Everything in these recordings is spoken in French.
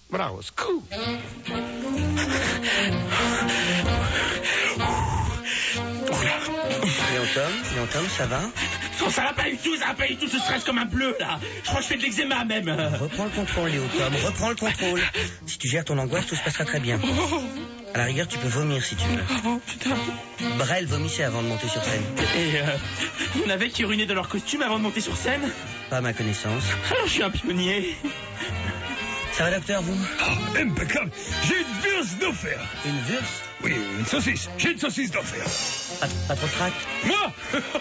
Bravo, scoop. Léon Tom, ça va? Non, ça va pas du tout, je stresse comme un bleu, là. Je crois que je fais de l'eczéma, même. Reprends le contrôle, Léon Tom, reprends le contrôle. Si tu gères ton angoisse, tout se passera très bien. À la rigueur, tu peux vomir si tu veux. Oh, putain. Brel vomissait avant de monter sur scène. Et il y en avait qui urinaient dans leur costume avant de monter sur scène? Pas à ma connaissance. Alors, je suis un pionnier. Ça va, docteur, vous? Impeccable. J'ai une Wurst d'offert. Une Wurst? Oui, une saucisse. J'ai une saucisse d'offert. Pas trop de crack? Moi?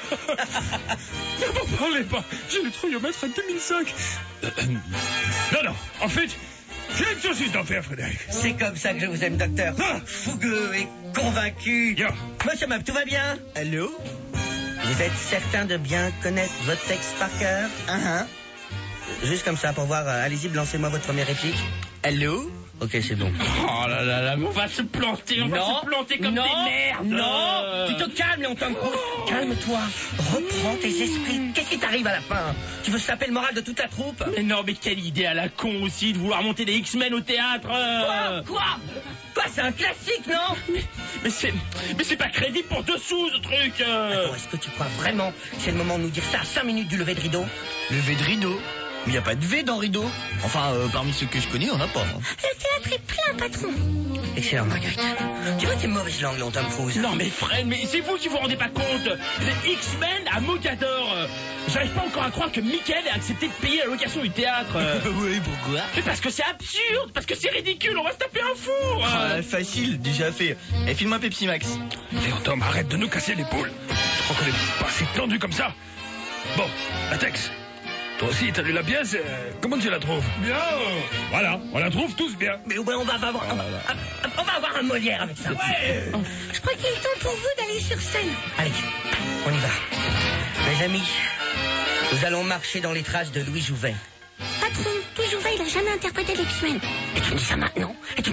Ne m'en parlez pas. J'ai le trouillomètre à 2005. Non, en fait, j'ai une saucisse d'enfer, Frédéric. C'est comme ça que je vous aime, docteur. Fougueux et convaincu. Yo. Monsieur Mab, tout va bien? Allô? Vous êtes certain de bien connaître votre texte par cœur? Juste comme ça, pour voir. Allez-y, lancez-moi votre première réplique. Allô? Ok, c'est bon. Oh là là là, mais on va se planter, on va se planter comme des merdes. Non, tu te calmes, Léon Tom Cruise. Calme-toi, reprends tes esprits. Qu'est-ce qui t'arrive à la fin? Tu veux se taper le moral de toute la troupe? Mais non, mais quelle idée à la con aussi de vouloir monter des X-Men au théâtre. Quoi, c'est un classique, non? Mais c'est pas crédible pour 2 sous, ce truc. Attends, est-ce que tu crois vraiment que c'est le moment de nous dire ça à 5 minutes du lever de rideau? Lever de rideau? Mais il n'y a pas de V dans rideau. Enfin, parmi ceux que je connais, on n'a pas. Le théâtre est plein, patron. Excellent, Marguerite. Tu vois tes mauvaises langues, Léon Tom Cruise. Non mais Fred, mais c'est vous qui vous rendez pas compte. Les X-Men à Mogador. J'arrive pas encore à croire que Michael ait accepté de payer la location du théâtre. Oui, pourquoi? Mais parce que c'est absurde, parce que c'est ridicule, on va se taper un four. Facile, déjà fait. Et filme un Pepsi Max. Léon Tom, arrête de nous casser l'épaule. Je crois qu'on est pas si tendu comme ça. Bon, latex. Toi aussi, t'as lu la pièce, comment tu la trouves? Bien. Voilà, on la trouve tous bien. Mais ouais, on va avoir un Molière avec ça. Ouais. Je crois qu'il est temps pour vous d'aller sur scène. Allez, on y va. Mes amis, nous allons marcher dans les traces de Louis Jouvet. Patron, Louis Jouvet, il a jamais interprété les X-Men. Et tu me dis ça maintenant?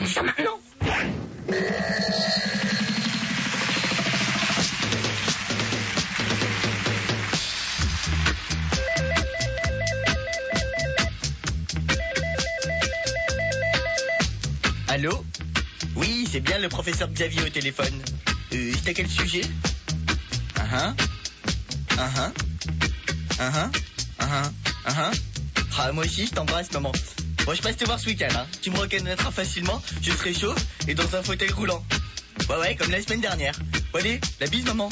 Allô? Oui, c'est bien le professeur Xavier au téléphone. C'est à quel sujet? Ah, moi aussi, je t'embrasse, maman. Bon, je passe te voir ce week-end, hein. Tu me reconnaîtras facilement, je serai chaud et dans un fauteuil roulant. Ouais, comme la semaine dernière. Bon, allez, la bise, maman.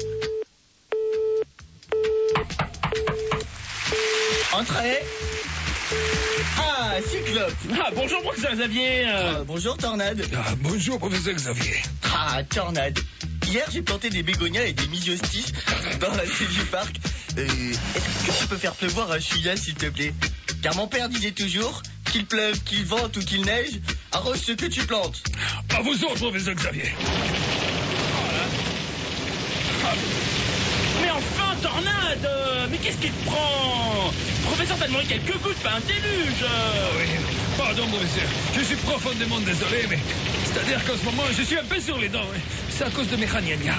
Entrez. Ah, Cyclope. Ah, bonjour, professeur Xavier. Bonjour, Tornade. Ah, bonjour, professeur Xavier. Ah, Tornade. Hier, j'ai planté des bégonias et des mysiostis dans la clé du parc. Est-ce que tu peux faire pleuvoir un chouïa, s'il te plaît? Car mon père disait toujours, qu'il pleuve, qu'il vente ou qu'il neige, arrose ce que tu plantes. À vous autres, professeur Xavier. Mais enfin, Tornade. Mais qu'est-ce qui te prend? Le professeur t'a demandé quelques gouttes, pas un déluge. Oui, pardon, professeur. Je suis profondément désolé, mais c'est-à-dire qu'en ce moment, je suis un peu sur les dents. C'est à cause de mes ragnagnas.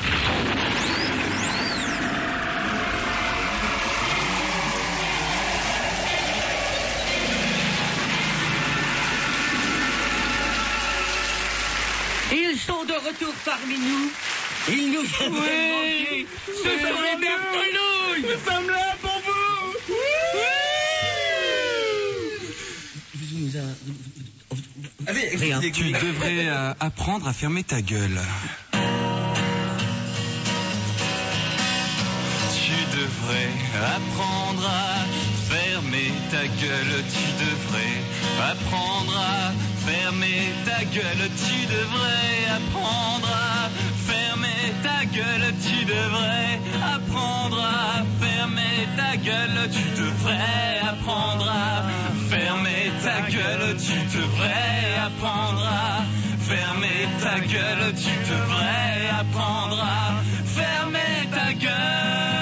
Ils sont de retour parmi nous. Ils nous avaient manqué. Ce sont les Bertouilles. Nous sommes là pour vous. Rien. Tu devrais apprendre à fermer ta gueule. Tu devrais apprendre à fermer ta gueule. Tu devrais apprendre à fermer ta gueule. Tu devrais apprendre à fermer ta gueule. Tu devrais apprendre à fermer ta gueule. Tu devrais apprendre à fermer ta gueule. Tu devrais apprendre à fermer ta gueule. Tu devrais apprendre à fermer ta gueule.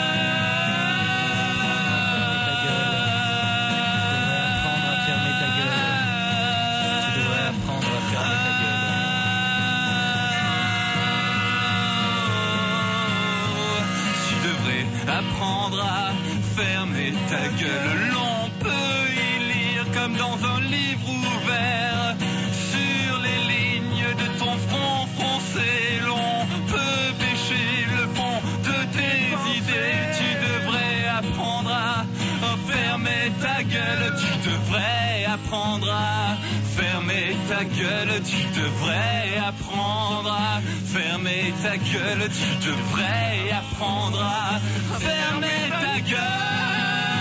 Apprendre à fermer ta gueule. L'on peut y lire comme dans un livre ouvert apprendre à fermer ta gueule. Tu devrais apprendre à fermer ta gueule. Tu devrais apprendre à fermer ta gueule.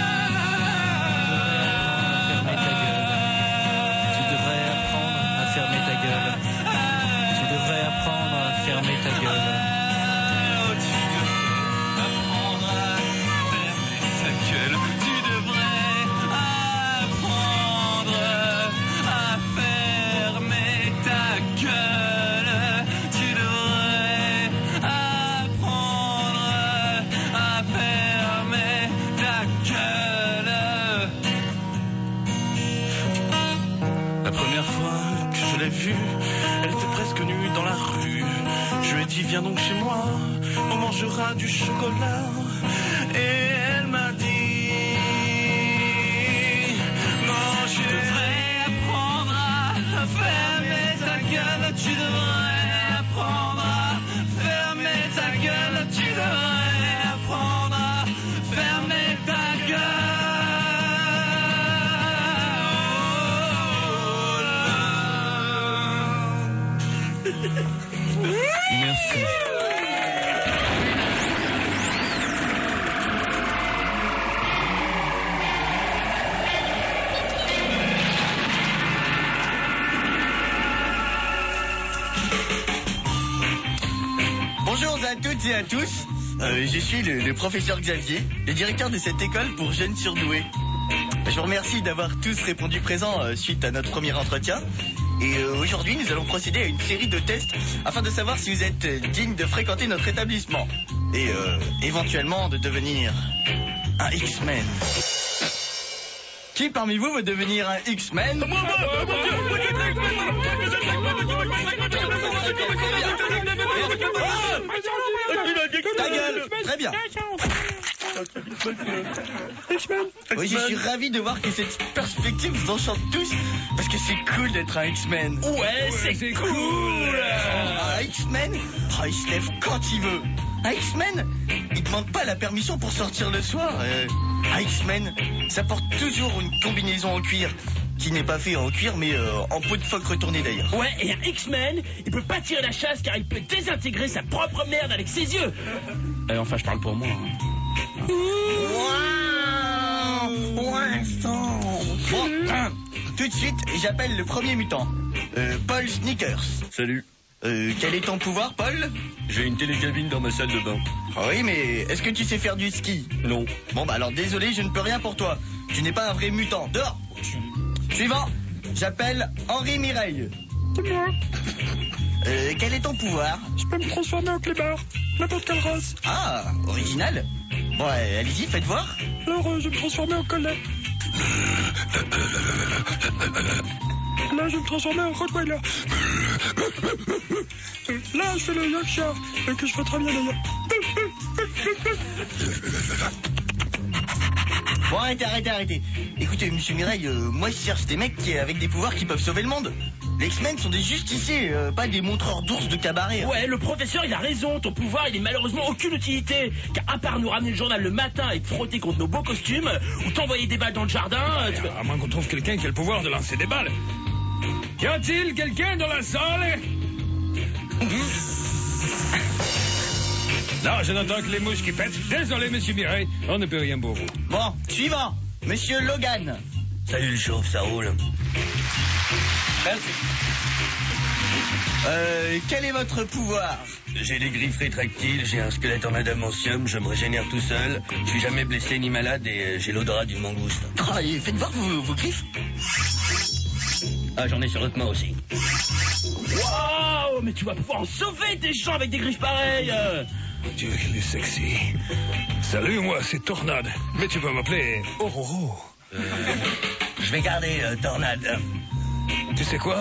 Elle était presque nue dans la rue. Je lui ai dit viens donc chez moi, on mangera du chocolat. Et elle m'a dit non, tu devrais apprendre à fermer ta gueule. Tu devrais apprendre à fermer ta gueule. Tu devrais apprendre à fermer ta gueule. Merci. Bonjour à toutes et à tous. Je suis le professeur Xavier, le directeur de cette école pour jeunes surdoués. Je vous remercie d'avoir tous répondu présent suite à notre premier entretien. Et aujourd'hui, nous allons procéder à une série de tests afin de savoir si vous êtes digne de fréquenter notre établissement et éventuellement de devenir un X-Men. Qui parmi vous veut devenir un X-Men? Ta gueule! Très bien. Oui, je suis ravi de voir que cette perspective vous enchante tous, parce que c'est cool d'être un X-Men. Ouais, c'est cool. Un X-Men, il se lève quand il veut. Un X-Men, il demande pas la permission pour sortir le soir. Un X-Men, ça porte toujours une combinaison en cuir, qui n'est pas fait en cuir, mais en peau de phoque retournée d'ailleurs. Ouais, et un X-Men, il peut pas tirer la chasse car il peut désintégrer sa propre merde avec ses yeux. Enfin, je parle pour moi. Bon, tout de suite, j'appelle le premier mutant, Paul Sneakers. Salut. Quel est ton pouvoir, Paul? J'ai une télécabine dans ma salle de bain. Oui, mais est-ce que tu sais faire du ski? Non. Bon, bah alors désolé, je ne peux rien pour toi. Tu n'es pas un vrai mutant. Dehors. Suivant, j'appelle Henri Mireille. C'est moi. Quel est ton pouvoir? Je peux me transformer en clébard. N'importe quelle race. Ah, original. Bon, allez-y, faites voir. Alors, je vais me transformer en collet. Là, je vais me transformer en Rottweiler. Là, je fais le Yorkshire, et que je fais très bien d'ailleurs. Bon, arrêtez. Écoutez, monsieur Mireille, moi je cherche des mecs avec des pouvoirs qui peuvent sauver le monde. Les X-Men sont des justiciers, pas des montreurs d'ours de cabaret. Ouais, le professeur, il a raison. Ton pouvoir, il est malheureusement aucune utilité. Car à part nous ramener le journal le matin et te frotter contre nos beaux costumes, ou t'envoyer des balles dans le jardin... À moins qu'on trouve quelqu'un qui a le pouvoir de lancer des balles. Y a-t-il quelqu'un dans la salle? Non, je n'entends que les mouches qui pètent. Désolé, monsieur Mireille, on ne peut rien pour vous. Bon, suivant, monsieur Logan. Salut le chauve, ça roule. Merci. Quel est votre pouvoir? J'ai des griffes rétractiles, j'ai un squelette en adamantium, je me régénère tout seul, je suis jamais blessé ni malade et j'ai l'odorat d'une mangouste. Ah, et faites voir vos griffes. Ah, j'en ai sur l'autre main aussi. Waouh, mais tu vas pouvoir en sauver des gens avec des griffes pareilles. Dieu, il est sexy. Salut, moi, c'est Tornade. Mais tu peux m'appeler Ororo. Je vais garder Tornade. Tu sais quoi?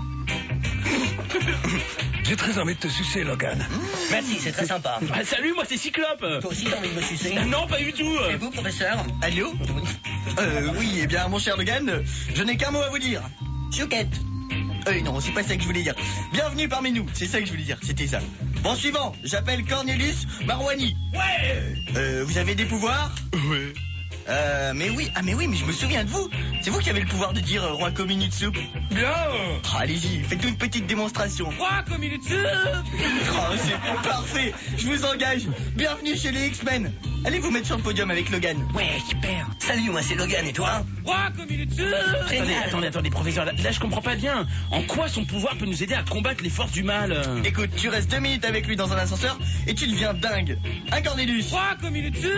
J'ai très envie de te sucer, Logan. Merci, c'est très sympa. Ah, salut, moi c'est Cyclope. Toi aussi, t'as envie de me sucer? Non, pas du tout. Et vous, professeur? Allô? Oui, eh bien, mon cher Logan, je n'ai qu'un mot à vous dire. Chouquette. Non, c'est pas ça que je voulais dire. Bienvenue parmi nous, c'est ça que je voulais dire, c'était ça. Bon, suivant, j'appelle Cornelius Marouani. Ouais. Vous avez des pouvoirs? Oui. Mais oui, mais je me souviens de vous. C'est vous qui avez le pouvoir de dire roi comme une soupe. Bien. Allez-y, faites-nous une petite démonstration. Roi comme une soupe. C'est parfait, je vous engage. Bienvenue chez les X-Men. Allez vous mettre sur le podium avec Logan. Ouais, super. Salut, moi c'est Logan et toi? Roi comme une soupe. Attendez, professeur, là je comprends pas bien. En quoi son pouvoir peut nous aider à combattre les forces du mal? Écoute, tu restes 2 minutes avec lui dans un ascenseur et tu deviens dingue. Un Cornelius. Roi comme une soupe.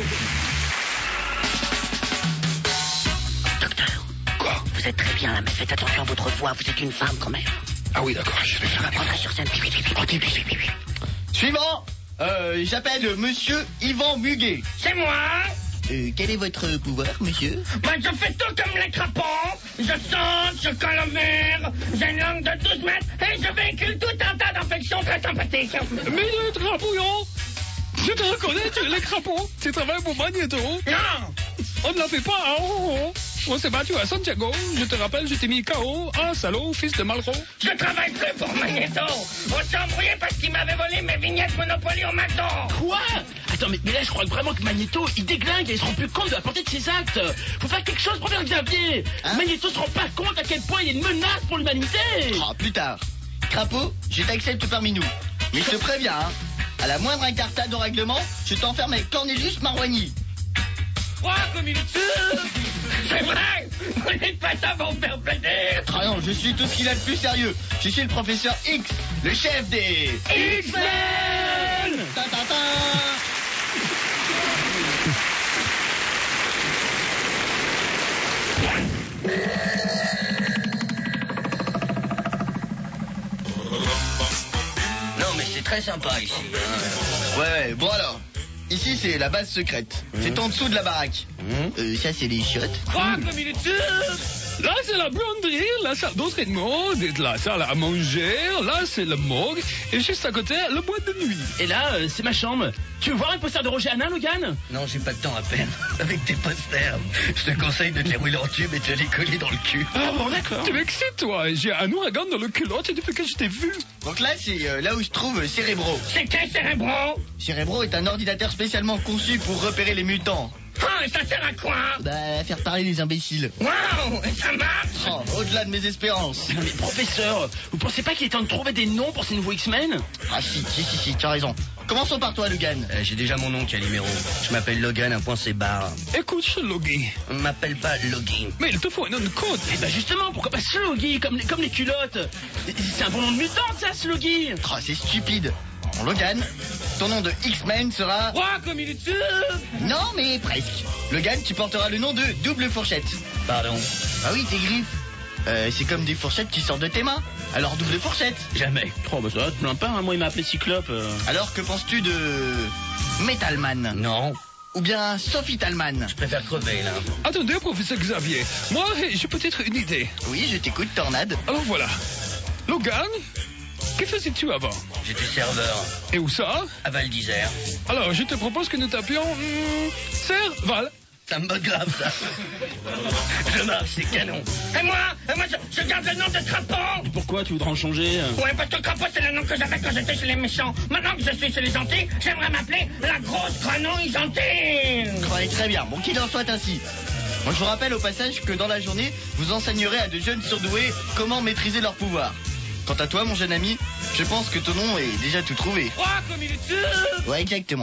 Docteur. Quoi? Vous êtes très bien là, mais faites attention à votre voix, vous êtes une femme quand même. Ah oui, d'accord, je vais faire un Entrez sur scène. Suivant. J'appelle monsieur Yvan Muguet. C'est moi. Quel est votre pouvoir, monsieur? Bah, je fais tout comme les crapauds. Je saute, je colle au mur, j'ai une langue de 12 mètres et je véhicule tout un tas d'infections très sympathiques. Mais le crapouillon, je te reconnais, tu es le crapaud. Tu travailles pour Magneto. Non. On ne l'a fait pas, hein? On s'est battu à Santiago. Je te rappelle, je t'ai mis KO. Ah, salaud, fils de Malraux. Je travaille plus pour Magneto. On s'est embrouillé parce qu'il m'avait volé mes vignettes Monopoly au McDo. Quoi? Attends, mais là je crois vraiment que Magneto, il déglingue et il se rend plus compte de la portée de ses actes. Faut faire quelque chose, professeur Xavier. Magneto se rend pas compte à quel point il est une menace pour l'humanité. Plus tard. Crapaud, je t'accepte parmi nous. Mais je te préviens, hein. À la moindre incartade au règlement, je t'enferme avec Cornelius Marouani. Roi comme une soupe. C'est vrai. Vous dites pas ça pour me faire plaisir. Ah non, je suis tout ce qu'il a de plus sérieux. Je suis le professeur X, le chef des... X-Men. Ta ta ta. Non, mais c'est très sympa ici. Ouais, bon alors. Ici, c'est la base secrète. C'est en dessous de la baraque. Ça, c'est les chiottes. Roi comme une soupe. Là, c'est la buanderie, la salle d'entraînement, la salle à manger. Là, c'est le morgue. Et juste à côté, le boîte de nuit. Et là, c'est ma chambre. Tu veux voir un poster de Roger Hanin, Logan? Non, j'ai pas de temps à peine. Avec tes posters, je te conseille de te les rouler en tube et de te les coller dans le cul. Ah bon, d'accord. Tu m'excites, toi. J'ai un ouragan dans le culotte depuis que je t'ai vu. Donc là, c'est là où se trouve Cérébro. C'est quel Cérébro? Cérébro est un ordinateur spécialement conçu pour repérer les mutants. Ah, ça sert à quoi? Bah, faire parler les imbéciles. Waouh, ça marche. Au-delà de mes espérances. Non mais professeur, vous pensez pas qu'il est temps de trouver des noms pour ces nouveaux X-Men? Ah si, tu as raison. Commençons par toi, Logan. J'ai déjà mon nom, Calimero. Je m'appelle Logan, un point c'est barre. Écoute, Logie. On m'appelle pas Logie. Mais il te faut un nom de code. Eh ben justement, pourquoi pas Sloggy, comme les culottes? C'est un bon nom de mutant, ça, Sloggy. Oh, c'est stupide. Bon, Logan, ton nom de X-Men sera... Roi comme une soupe. Non, mais presque. Logan, tu porteras le nom de Double Fourchette. Pardon. Ah oui, tes griffes. C'est comme des fourchettes qui sortent de tes mains. Alors Double Fourchette. Jamais. Oh bah ça va, te plains pas, hein, moi il m'a appelé Cyclope. Alors que penses-tu de... Metalman? Non. Ou bien Sophie Talman? Je préfère crever, là. Attendez, professeur Xavier. Moi, j'ai peut-être une idée. Oui, je t'écoute, Tornade. Alors voilà. Logan, que faisais-tu avant? J'étais serveur Et où ça? à Val d'Isère. Alors, je te propose que nous t'appelions... Serval. Ça me botte grave, ça. Je marche, c'est canon. Et moi, je garde le nom de Crapaud. Pourquoi tu voudrais en changer? Ouais, parce que Crapaud, c'est le nom que j'avais quand j'étais chez les méchants. Maintenant que je suis chez les gentils, j'aimerais m'appeler la grosse grenouille gentille. Ouais, très bien. Bon, qu'il en soit ainsi. Moi, je vous rappelle au passage que dans la journée, vous enseignerez à de jeunes surdoués comment maîtriser leur pouvoir. Quant à toi, mon jeune ami, je pense que ton nom est déjà tout trouvé. Roi comme une soupe. Ouais, exactement.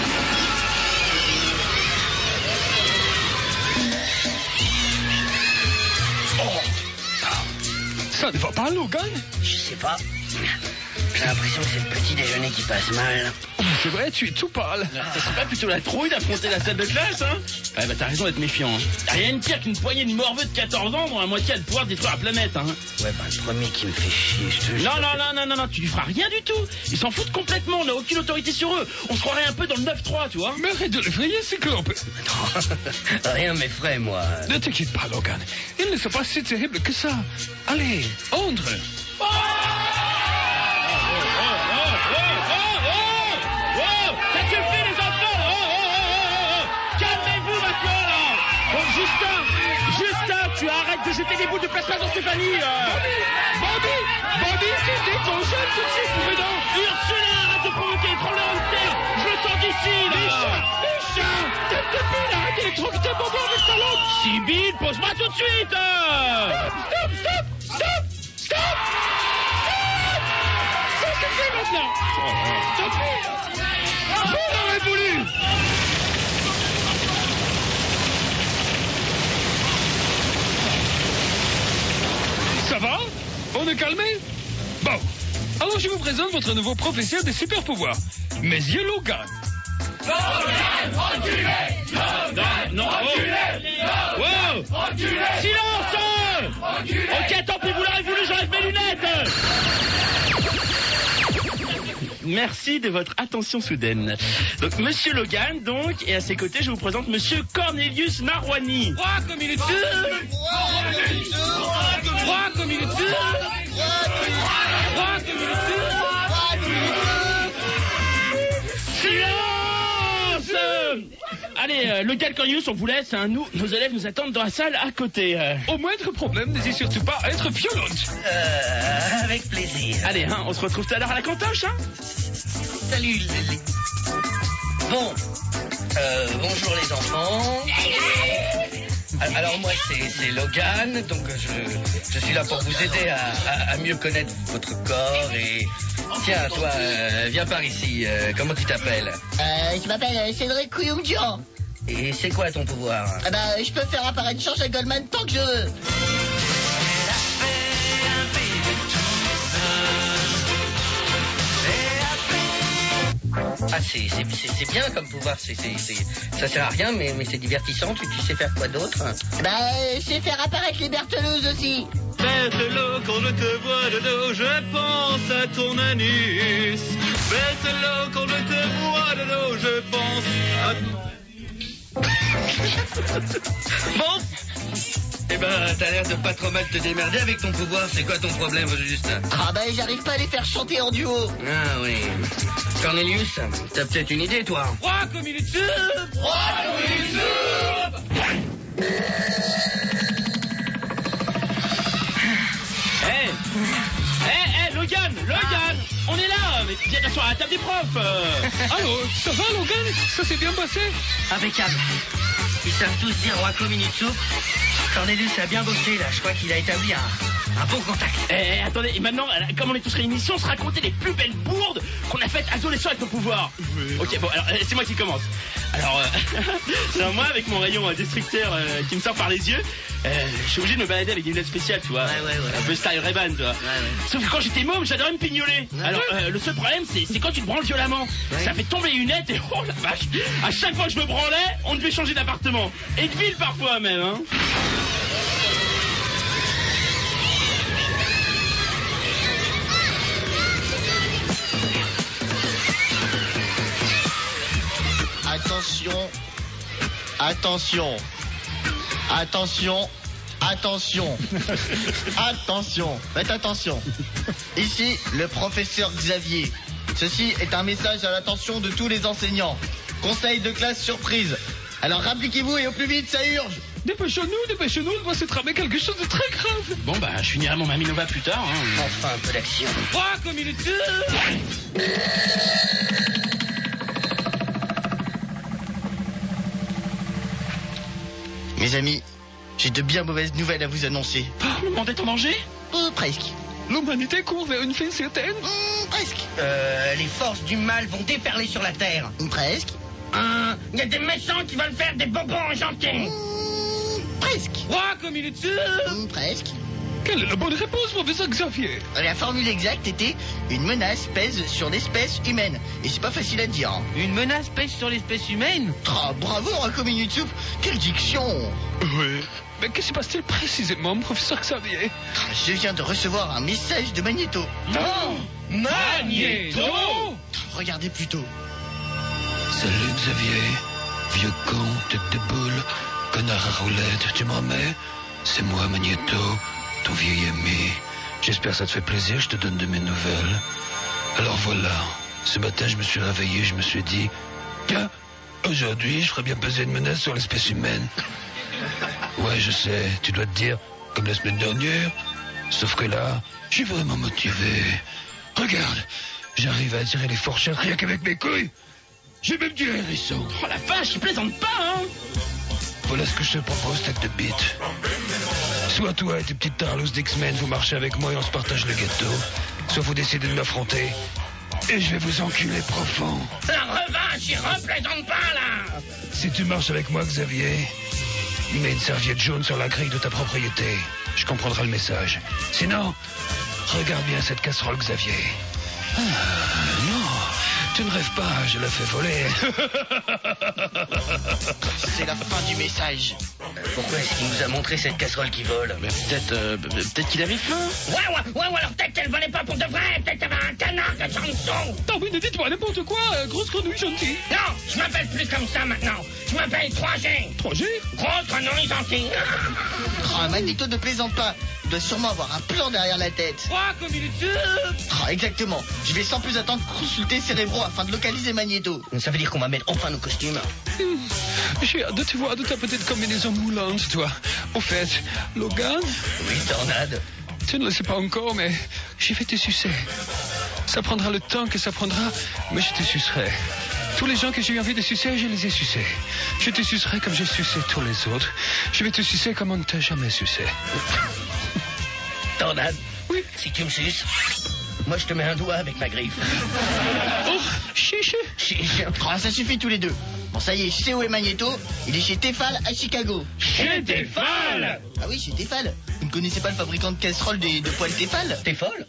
Ça ne va pas, Logan? Je sais pas. J'ai l'impression que c'est le petit déjeuner qui passe mal. Oh, c'est vrai, tu es tout pâle. Ça serait pas plutôt la trouille d'affronter la salle de classe, hein? Ouais, bah t'as raison d'être méfiant. Hein. Y'a rien de pire qu'une poignée de morveux de 14 ans dont la moitié a le pouvoir de détruire la planète, hein. Ouais, bah le premier qui me fait chier, je te jure. Non, tu lui feras rien du tout. Ils s'en foutent complètement, on n'a aucune autorité sur eux. On se croirait un peu dans le 9-3, tu vois. Mais arrête de l'effrayer, Cyclope. Rien ne m'effraie, moi. Ne t'inquiète pas, Logan. Il ne sont pas si terrible que ça. Allez, entre. Ça suffit les enfants. Calmez-vous maintenant là. Bon, Justin, tu arrêtes de jeter des boules de plasma dans Stéphanie. Bobby, tu décongeles tout de suite, pouvez donc. Ursula, arrête de provoquer les tremblements de terre. Je le sens ici, là. Micha, t'es débile, arrête d'électrocuter Bobo avec ta langue. Sibylle, pose-moi tout de suite. Stop. Ça suffit maintenant. Tant pis. Vous l'aurez voulu. Ça va? On est calmé? Bon. Alors je vous présente votre nouveau professeur des super pouvoirs, Monsieur Logan. Logan, enculé! Logan, Non, enculé! Wow! Enculé! Silence! Enculé! Ok, tant pis, vous l'aurez voulu, j'enlève mes lunettes. Merci de votre attention soudaine. Donc, Monsieur Logan, donc, et à ses côtés, je vous présente Monsieur Cornelius Marouani. Froid comme il est dur. Froid comme il est dur. Froid comme il est dur. Silence! Allez, Logan Cornelius, on vous laisse, hein. Nous, nos élèves nous attendent dans la salle à côté. Au moindre problème, n'hésitez surtout pas à être violente. Avec plaisir. Allez, hein, on se retrouve tout à l'heure à la cantoche, hein. Salut les... Bon, bonjour les enfants. Alors moi c'est Logan, donc je suis là pour vous aider à mieux connaître votre corps et... Tiens, toi, viens par ici, comment tu t'appelles? Je m'appelle Cédric Couillumdian. Et c'est quoi ton pouvoir? Je peux faire apparaître George Goldman tant que je veux. Ah, c'est bien comme pouvoir, ça sert à rien, mais c'est divertissant. Tu sais faire quoi d'autre? Je sais faire apparaître les berteleuses aussi. Berthelot, quand je te vois de dos, je pense à ton anus. Berthelot, quand je te vois de dos, je pense à Bon. Eh ben, t'as l'air de pas trop mal te démerder avec ton pouvoir. C'est quoi ton problème, Justin? J'arrive pas à les faire chanter en duo. Ah oui. Cornelius, t'as peut-être une idée, toi? Froid comme il est dur. Froid comme il est dur. Logan, on est là. Mais viens t'asseoir à la table des profs. Allô, ça va, Logan? Ça s'est bien passé? Impeccable. Ils savent tous dire roi comme une soupe. Cornelius a bien bossé, là. Je crois qu'il a établi un bon contact. Attendez, et maintenant, comme on est tous réunis ici, on se raconter les plus belles bourdes qu'on a faites adolescents avec nos pouvoirs. Oui. Ok, bon, alors, c'est moi qui commence. Alors, moi, avec mon rayon destructeur qui me sort par les yeux, je suis obligé de me balader avec des lunettes spéciales, tu vois. Ouais. Un peu style Ray-Ban, tu vois. Ouais. Sauf que quand j'étais môme, j'adorais me pignoler. Ouais. Alors, le seul problème, c'est quand tu te branles violemment. Ouais. Ça fait tomber les lunettes et oh la vache. À chaque fois que je me branlais, on devait changer d'appartement. Et de ville parfois même, hein. Attention, faites attention. Ici, le professeur Xavier. Ceci est un message à l'attention de tous les enseignants. Conseil de classe surprise. Alors rappliquez-vous et au plus vite, ça urge. Dépêchons-nous, il va se tramer quelque chose de très grave. Bon, je finirai mon Maminova plus tard, hein. Enfin, un peu d'action. Froid comme il est dur. Mes amis, j'ai de bien mauvaises nouvelles à vous annoncer. Le monde est en danger? Presque. L'humanité court vers une fin certaine? Presque. Les forces du mal vont déferler sur la Terre. Presque. Il y a des méchants qui veulent faire des bonbons gentils. Presque. Froid comme il est dur. Presque. Quelle est la bonne réponse, professeur Xavier? La formule exacte était une menace pèse sur l'espèce humaine. Et c'est pas facile à dire. Hein. Une menace pèse sur l'espèce humaine? Bravo, Raccoon YouTube. Quelle diction! Oui. Mais que se passe-t-il précisément, professeur Xavier? Je viens de recevoir un message de Magneto. Oh, Magneto! Regardez plutôt. Salut Xavier, vieux con, tête de boule, connard à roulette, tu m'en mets? C'est moi Magneto, ton vieil ami. J'espère que ça te fait plaisir, je te donne de mes nouvelles. Alors voilà, ce matin je me suis réveillé, je me suis dit, tiens, aujourd'hui je ferais bien peser une menace sur l'espèce humaine. Ouais, je sais, tu dois te dire, comme la semaine dernière, sauf que là, je suis vraiment motivé. Regarde, j'arrive à attirer les fourchettes rien qu'avec mes couilles. J'ai même du hérisson. Oh la vache, il plaisante pas, hein. Voilà ce que je te propose, tête de bite. Soit toi et tes petites tarlouses d'X-Men, vous marchez avec moi et on se partage le gâteau. Soit vous décidez de m'affronter. Et je vais vous enculer profond. La revanche, il replaisante pas, là. Si tu marches avec moi, Xavier, mets une serviette jaune sur la grille de ta propriété. Je comprendrai le message. Sinon, regarde bien cette casserole, Xavier. Ah, non, tu ne rêves pas, je la fais voler. C'est la fin du message. Pourquoi est-ce qu'il nous a montré cette casserole qui vole? Peut-être qu'il avait faim. Ouais, alors peut-être qu'elle volait pas pour de vrai. Peut-être qu'il y avait un canard qui en dessous. Ah oui, ne dites-moi n'importe quoi, grosse grenouille gentille. Non, je m'appelle plus comme ça maintenant. Je m'appelle 3G. 3G? Grosse grenouille gentille. Oh, Magneto ne plaisante pas. Il doit sûrement avoir un plan derrière la tête. 3 comme il est. Exactement. Je vais sans plus attendre consulter Cérébro afin de localiser Magneto. Ça veut dire qu'on va mettre enfin nos costumes. J'ai hâte de te voir de ta petite combinaison moulante, toi. Au fait, Logan? Oui, Tornade. Tu ne le sais pas encore, mais j'ai fait te sucer. Ça prendra le temps que ça prendra, mais je te sucerai. Tous les gens que j'ai eu envie de sucer, je les ai sucés. Je te sucerai comme j'ai sucé tous les autres. Je vais te sucer comme on ne t'a jamais sucé. Tornade. Oui. Si tu me suces, moi je te mets un doigt avec ma griffe. Oh, chiche. Chiche. Oh, ça suffit tous les deux. Bon, ça y est, je sais où est Magneto. Il est chez Tefal à Chicago. Chez Tefal. Ah oui, chez Tefal. Vous ne connaissez pas le fabricant de casseroles de poêle Tefal? T'es folle?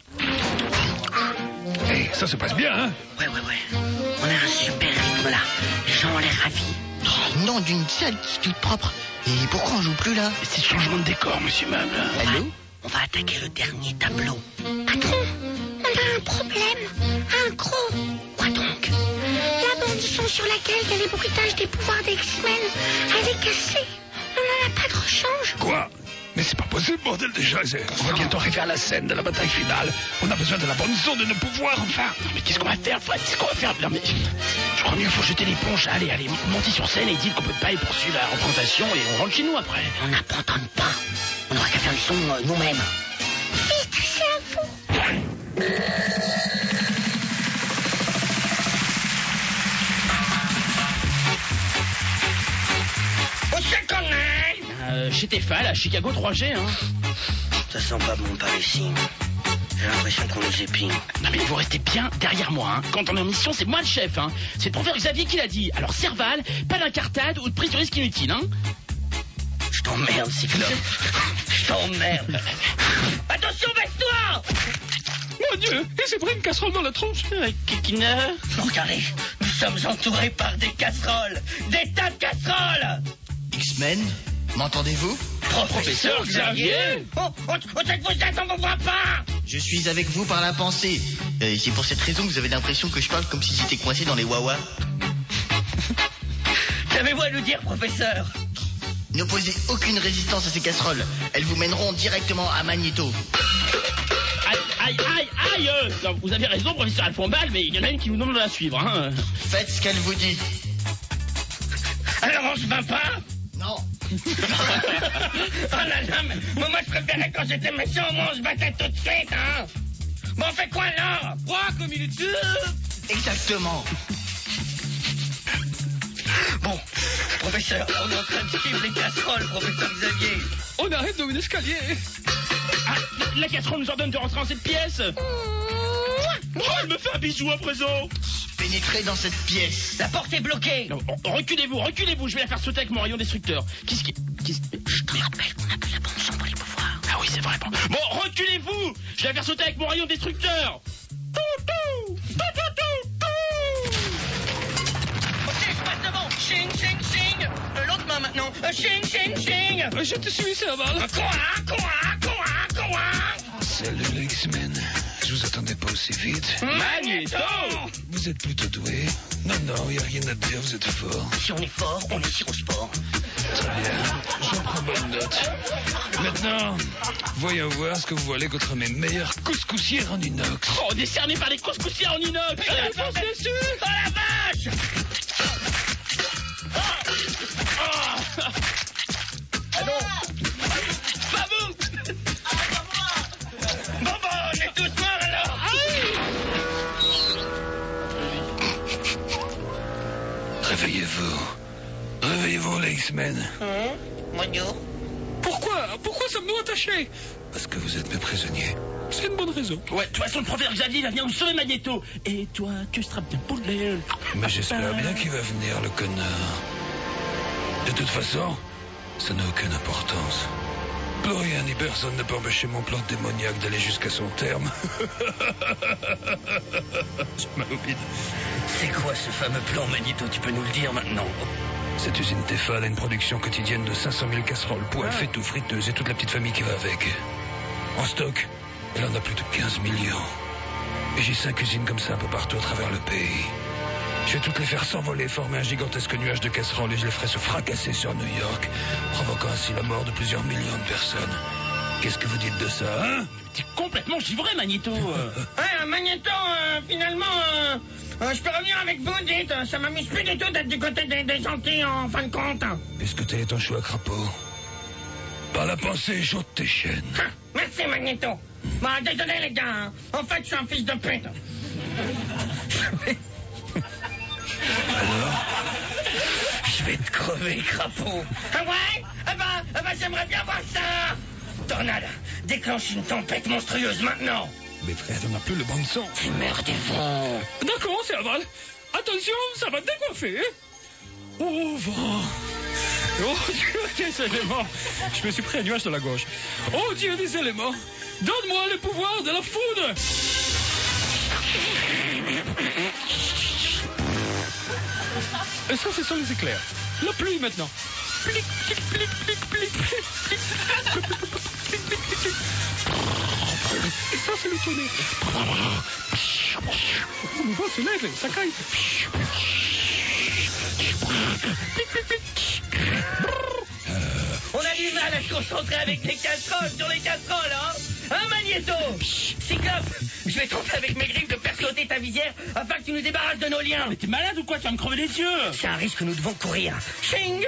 Hey, ça se passe bien, hein? Ouais. On a un super rythme là. Les gens ont l'air ravis. Oh, non, d'une salle qui est toute propre. Et pourquoi on joue plus là? C'est changement de décor, monsieur Meuble. Allô? On va attaquer le dernier tableau. Patron, on a un problème. Un gros. Quoi donc? La bande son sur laquelle il y a les bruitages des pouvoirs des X-Men, elle est cassée. On n'en a pas de rechange. Quoi? Mais c'est pas possible, bordel, déjà. On va bientôt arriver à la scène de la bataille finale. On a besoin de la bonne zone de nos pouvoirs, enfin. Non, mais qu'est-ce qu'on va faire, Fred? Qu'est-ce qu'on va faire? Non, mais je crois mieux qu'il faut jeter l'éponge. Allez, montez sur scène et dites qu'on peut pas aller poursuivre la représentation et on rentre chez nous après. On n'abandonne pas. On n'aura qu'à faire le son nous-mêmes. Vite, c'est à vous. Où c'est qu'on est? Chez Tefal, à Chicago 3G, hein. Ça sent pas bon par ici. J'ai l'impression qu'on nous épine. Non, mais vous restez bien derrière moi, hein. Quand on est en mission, c'est moi le chef, hein. C'est le professeur Xavier qui l'a dit. Alors, Serval, pas d'incartade ou de prise de risque inutile, hein. Je t'emmerde, Cyclope. Je t'emmerde. Attention, baisse-toi. Mon Dieu, il s'est pris une casserole dans la tronche. Kikina. Regardez, nous sommes entourés par des casseroles. Des tas de casseroles. X-Men, m'entendez-vous? Professeur Xavier. Oh, c'est que vous êtes, on vous voit pas. Je suis avec vous par la pensée. C'est pour cette raison que vous avez l'impression que je parle comme si j'étais coincé dans les wawas. Qu'avez-vous à nous dire, professeur? N'opposez aucune résistance à ces casseroles. Elles vous mèneront directement à Magneto. Aïe. Non, vous avez raison, professeur Alphonbal, mais il y en a une qui vous demande de la suivre, hein. Faites ce qu'elle vous dit. Alors on se bat pas? Non. Oh là là, mais moi je préférais quand j'étais méchant, au moins on se battait tout de suite, hein. Bon, on fait quoi là? Quoi, comme il est dur? Exactement. Bon, professeur, on est en train de suivre les casseroles, professeur Xavier. On arrive dans un escalier. Ah, la casserole nous ordonne de rentrer dans cette pièce. Oh, elle me fait un bisou à présent. Pénétrez dans cette pièce. La porte est bloquée. Non, reculez-vous, je vais la faire sauter avec mon rayon destructeur. Je te rappelle qu'on a pris la bande son pour les pouvoirs. Ah oui, c'est vrai. Bon, reculez-vous. Je vais la faire sauter avec mon rayon destructeur. Ok, je passe devant. Ching, ching, ching. L'autre main maintenant. Ching, ching, ching. Je te suis, Serval. Quoi? Salut les X-Men. Je vous attendais pas aussi vite. Magneto. Vous êtes plutôt doué. Non, y a rien à dire, vous êtes fort. Si on est fort, on est Sirosport. Très bien, j'en prends bonne note. Maintenant, voyons voir ce que vous valez contre mes meilleurs couscoussières en inox. Oh, décerné par les couscoussières en inox. Fonce dessus. Oh la vache. Ah non. Baboum. Bon, on est tous morts alors. Réveillez-vous. Réveillez-vous, les X-Men. Pourquoi sommes-nous attachés? Parce que vous êtes mes prisonniers. C'est une bonne raison. Ouais, de toute façon, le professeur Xavier va venir nous sauver Magneto. Et toi, tu strappes des poulets. Mais j'espère bien qu'il va venir, le connard. De toute façon, ça n'a aucune importance. Plus rien ni personne ne peut empêcher mon plan démoniaque d'aller jusqu'à son terme. Je m'oublie. C'est quoi ce fameux plan, Magneto? Tu peux nous le dire maintenant? Cette usine Tefal a une production quotidienne de 500 000 casseroles, poêles, faitout, friteuses et toute la petite famille qui va avec. En stock, elle en a plus de 15 millions. Et j'ai 5 usines comme ça un peu partout à travers le pays. Je vais toutes les faire s'envoler, former un gigantesque nuage de casseroles et je les ferai se fracasser sur New York, provoquant ainsi la mort de plusieurs millions de personnes. Qu'est-ce que vous dites de ça, hein? T'es complètement givré, Magneto. Ouais, Magneto, finalement, je peux revenir avec vous, dites. Ça m'amuse plus du tout d'être du côté des gentils, en fin de compte. Est-ce que t'as ton choix, crapaud? Par la pensée, j'ôte tes chaînes. Merci, Magneto. Bah, désolé, les gars. Hein. En fait, je suis un fils de pute. Alors? Je vais te crever, crapaud. Ah ouais? Eh ben, j'aimerais bien voir ça. Tornade, déclenche une tempête monstrueuse maintenant. Mais frère, t'en as plus le bon son. Tu meurs des vents. D'accord, c'est aval. Attention, ça va décoiffer. Oh, vent. Oh Dieu des éléments. Je me suis pris un nuage dans la gauche. Oh Dieu des éléments. Donne-moi le pouvoir de la foudre. Et ça, ce sont les éclairs. La pluie maintenant. Plic, plic, plic, plic, plic, plic, plic. Et ça, c'est le tonnerre. Oh, mon boss se lève, ça caille. Plic, plic, plic. On a du mal à se concentrer avec les casseroles sur les casseroles, hein? Hein, Magneto? Cyclope, je vais tenter avec mes griffes de faire sauter ta visière afin que tu nous débarrasses de nos liens. Mais t'es malade ou quoi? Tu vas me crever les yeux. C'est un risque que nous devons courir. Ching!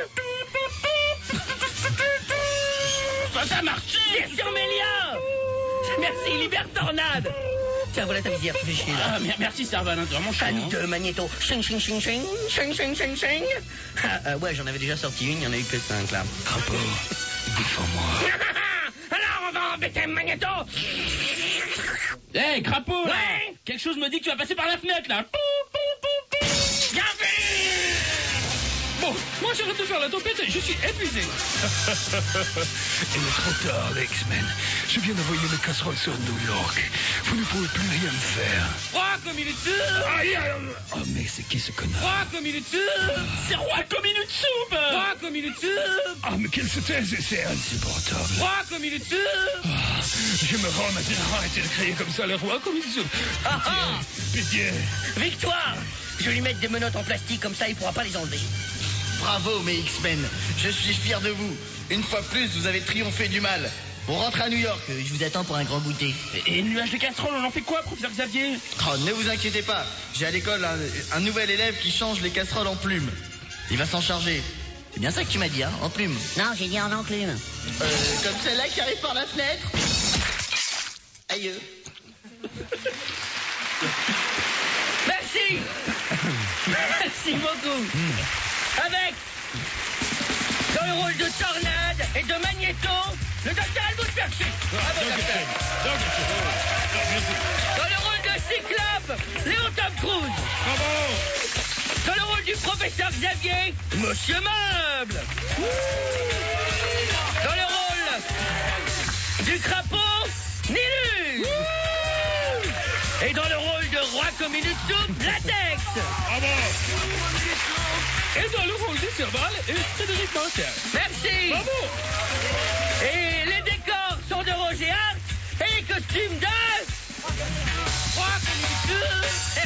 Ça a marché. Tire sur mes liens! Merci, libère Tornade! Tiens, voilà ta visière, tu fais chier, là. Ah, merci, Serval, hein, t'es vraiment chaud. À nous hein. deux, Magneto. Ching, ching, ching, ching. Ching, ching, ching, ching. Ouais, j'en avais déjà sorti une, il y en a eu que 5, là. Crapaud, défends-moi. Alors, on va embêter Magneto! Hé, crapaud, là. Ouais. Quelque chose me dit que tu vas passer par la fenêtre, là. Bien vu! Bon, moi j'arrête de faire la tempête, je suis épuisé. Il est trop tard, les X-Men. Je viens d'envoyer mes casseroles sur New York. Vous ne pouvez plus rien me faire. Roi comme il est dur. Oh, mais c'est qui ce connard? Roi comme il est dur. C'est roi comme il est de soupe. Roi comme il est dur. Ah, mais quelle foutaise, c'est insupportable. Roi comme il est dur. Ah, je me rends maintenant. Arrêtez de crier comme ça, le roi, comme il se... Ah ah! Pitié. Victoire! Je vais lui mettre des menottes en plastique, comme ça il pourra pas les enlever. Bravo, mes X-Men. Je suis fier de vous. Une fois plus, vous avez triomphé du mal. On rentre à New York. Je vous attends pour un grand goûter. Et le nuage de casserole, on en fait quoi, professeur Xavier? Oh, ne vous inquiétez pas. J'ai à l'école un nouvel élève qui change les casseroles en plumes. Il va s'en charger. C'est bien ça que tu m'as dit, hein, en plumes. Non, j'ai dit en enclume. Comme celle-là qui arrive par la fenêtre. Aïe. Merci! Merci beaucoup! Avec, dans le rôle de Tornade et de Magneto, le docteur Albus Percy. Bravo, docteur. Dans le rôle de Cyclope, Léo Tom Cruise. Dans le rôle du professeur Xavier, Monsieur Meuble. Dans le rôle du crapaud, Nilus. Et dans le rôle de roi comme une soupe, Latex. Et dans le rôle du Serval et Frédéric Martel. Merci. Bravo. Et les décors sont de Roger Hart et les costumes de... Roi comme une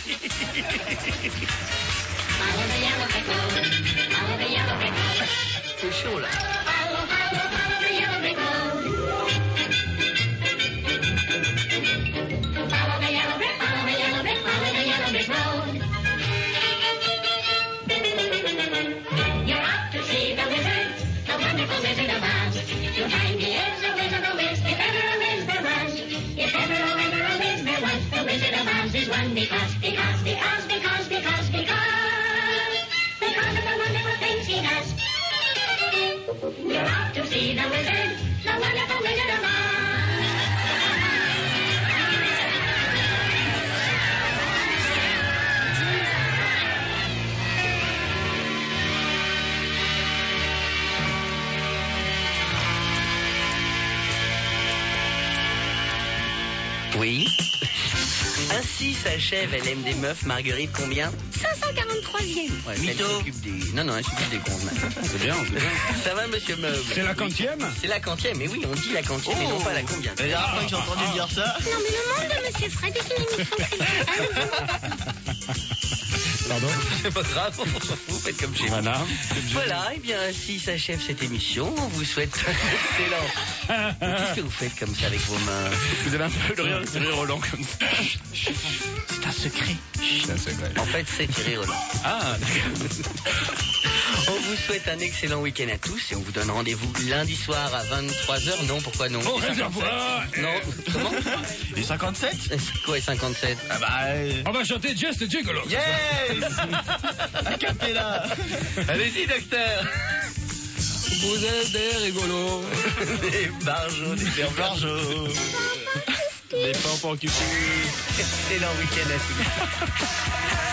soupe. C'est chaud, là. Because off to see the wizard, the wonderful Wizard of Oz. Oui. Ainsi s'achève Elle aime des meufs, Marguerite, combien? 543e. Ouais, elle s'occupe des... Non, elle s'occupe des cons. C'est bien, c'est bien. Ça va, monsieur Meuble? C'est la quantième? C'est la quantième, mais oui, on dit la quantième et non pas la combien. La dernière fois que j'ai entendu dire ça. Non, mais le monde de Monsieur Fred est une émission culturelle. Pardon? C'est pas grave, vous faites comme chez vous. Voilà, et bien ainsi s'achève cette émission. On vous souhaite un excellent. Qu'est-ce que vous faites comme ça avec vos mains? Vous avez un peu le rire, Thierry Roland comme ça. C'est un secret. C'est un secret. En fait, c'est Thierry Roland. Ah, d'accord. On vous souhaite un excellent week-end à tous et on vous donne rendez-vous lundi soir à 23h. Non, pourquoi non? Au réservoir. Non, comment? Et 57? C'est quoi, 57? Ah bah... On va chanter Just a Gigolo. Yes. A cappella. Allez-y, docteur. Vous êtes des rigolos. Des barjots, des pères barjots. Des pampons qui Excellent week-end à tous.